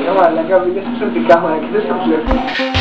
Μαλάκα, μην είναι εξωτικά, μαλάκα, δεν το βλέπω.